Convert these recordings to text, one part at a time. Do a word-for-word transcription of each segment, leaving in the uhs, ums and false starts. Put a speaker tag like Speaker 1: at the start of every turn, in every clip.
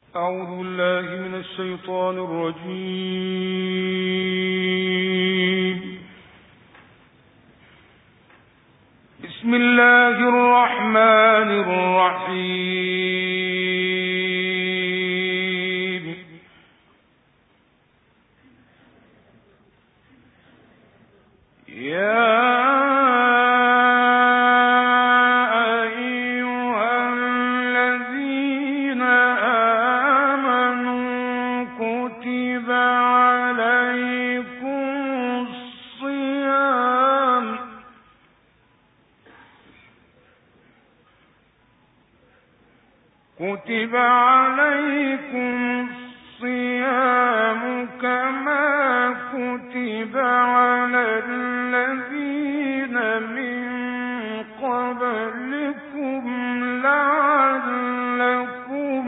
Speaker 1: أعوذ بالله من الشيطان الرجيم. بسم الله الرحمن الرحيم. يا كتب عليكم الصيام كما كتب على الذين من قبلكم لعلكم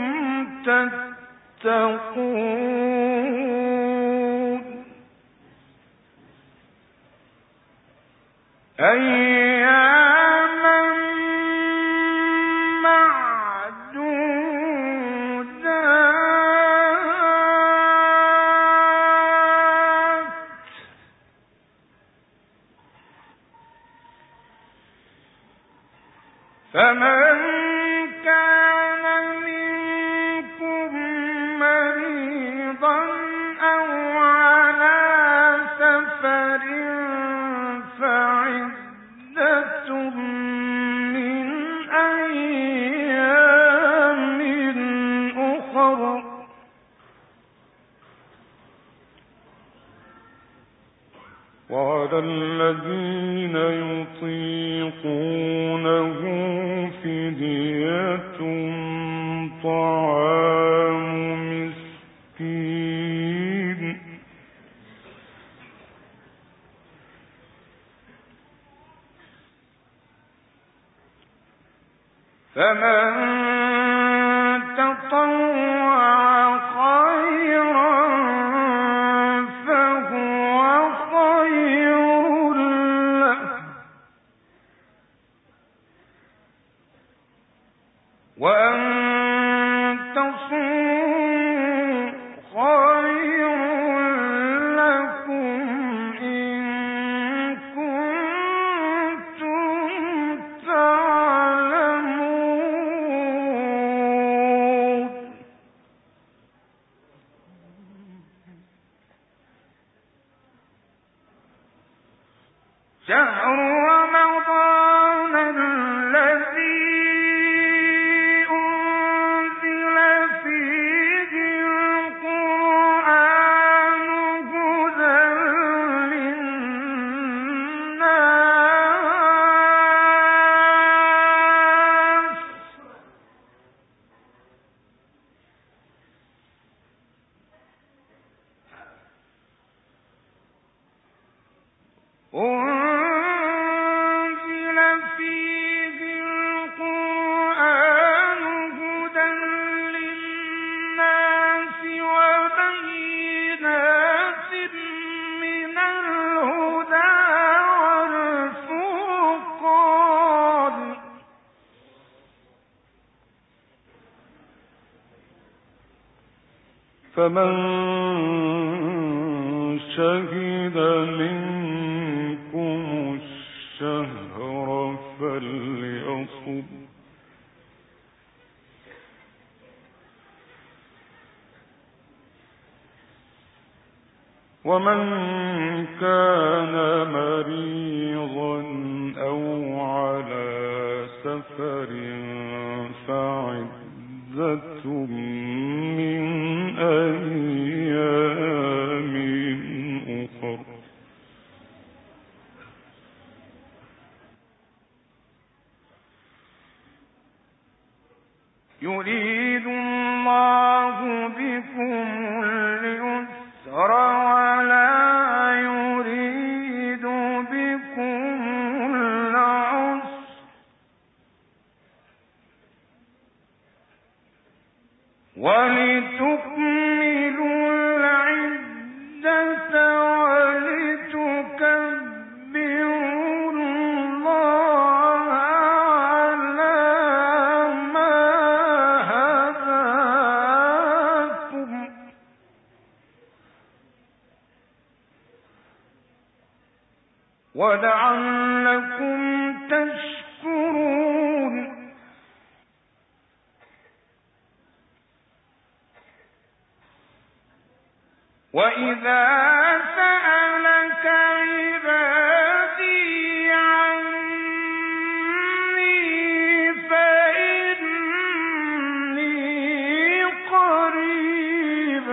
Speaker 1: تتقون. أياما فمن كان منكم مريضا أو على سفر فعدة من أيام أخر. وعلى الذين يطيقونه فدية طعام مسكين. فمن تطوع خيرا فهو خير له، وأن تصوموا خير لكم إن كنتم تعلمون. شهر رمضان الذي أنزل فيه القرآن هدى للناس وبينات من الهدى والفرقان. فمن شهد منكم الشهر فليصم. ومن كان مريضا أو على سفر فعدة من أيام أخر. يريد الله بكم اليسر ولا يريد بكم العسر ولتكملوا العدة ولتكبروا الله على ما هداكم ولعلكم تشكرون. وإذا سألك عبادي عني فإني قريب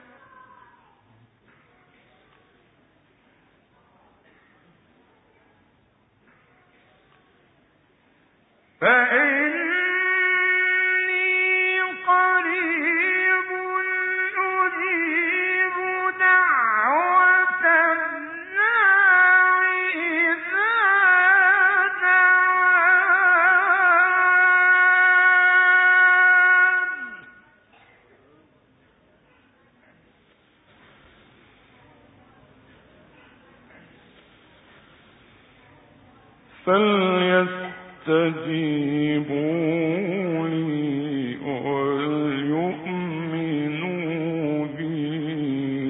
Speaker 1: فإني قريب أجيب دعوة الداع إذا دعان. فليستجيبوا لي وليؤمنوا بي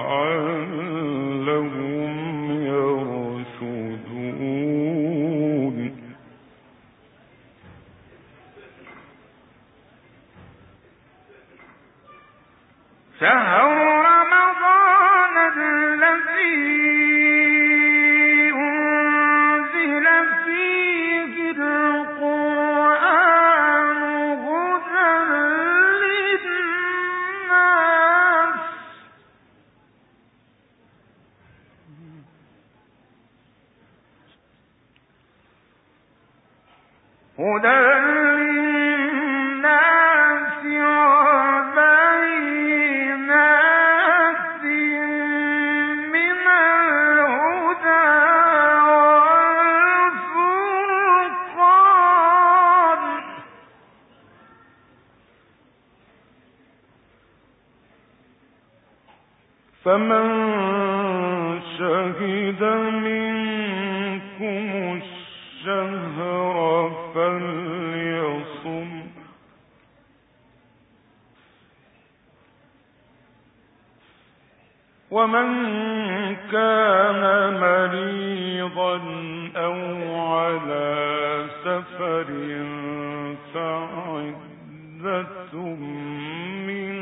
Speaker 1: لعلهم يرشدون. شهر رمضان الذي أنزل فيه القرآن هدى للناس هدى للناس وبينات من الهدى والفرقان. فمن شهد منكم الشهر فليصم. ومن كان مريضا أو على سفر فعدة من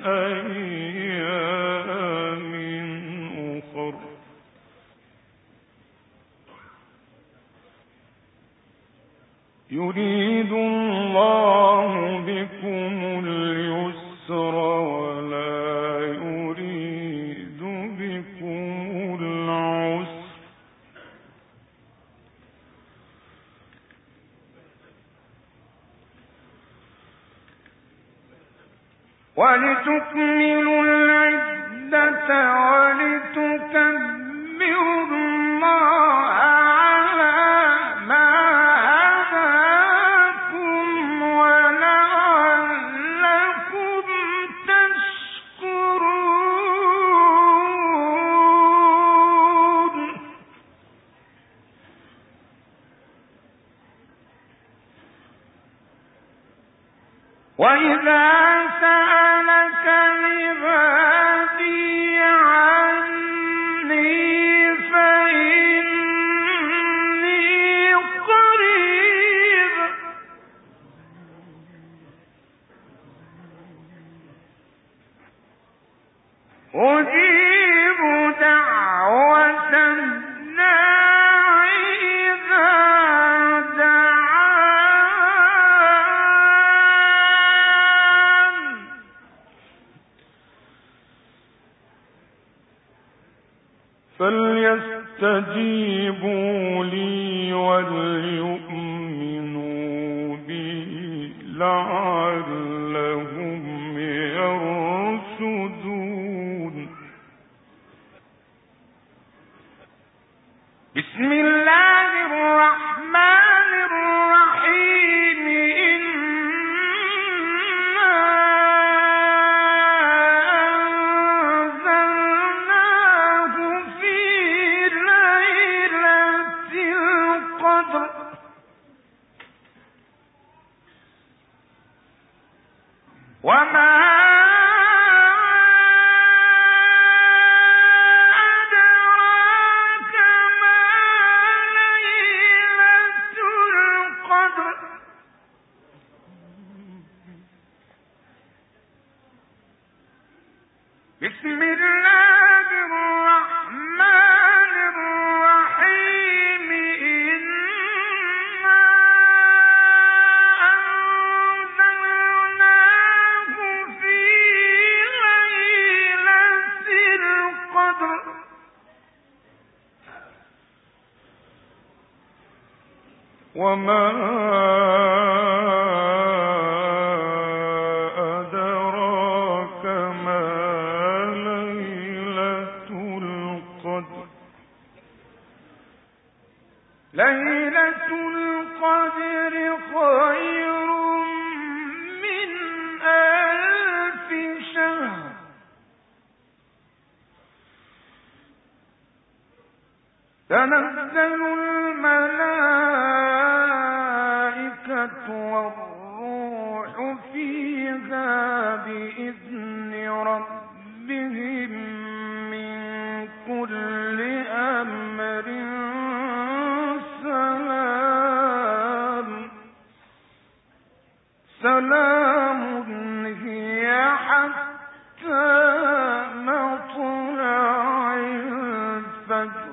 Speaker 1: أيام أخر. يريد الله بكم اليسر ولا يريد بكم العسر ولتكملوا العدة ولتكبروا الله على ما هداكم ولعلكم تشكرون. وإذا سألك عبادي عني فإني قريب أجيب دعوة الداع إذا دعان. فليستجيبوا لي وليؤمنوا بي لعلهم يرشدون. بسم الله الرحمن الرحيم. إنا أنزلناه في ليلة القدر بسم الله الرحمن الرحيم إنا أنزلناه في ليلة القدر وما أدراك ما ليلة القدر ليلة القدر خير من ألف شهر تنزل الملائكة والروح فيها بإذن ربهم من كل أمر سلام سلام هي حتى مطلع الفجر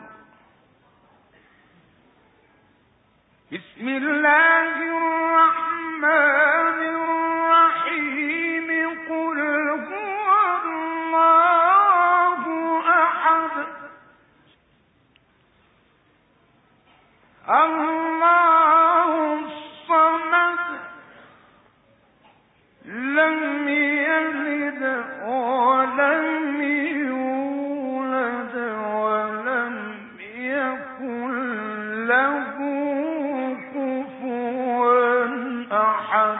Speaker 1: بسم الله الرحمن الرحيم قل هو الله أحد الله الصمد لم يلد ولم يولد ولم يكن له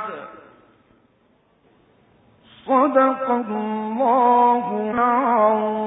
Speaker 1: صدق الله العظيم.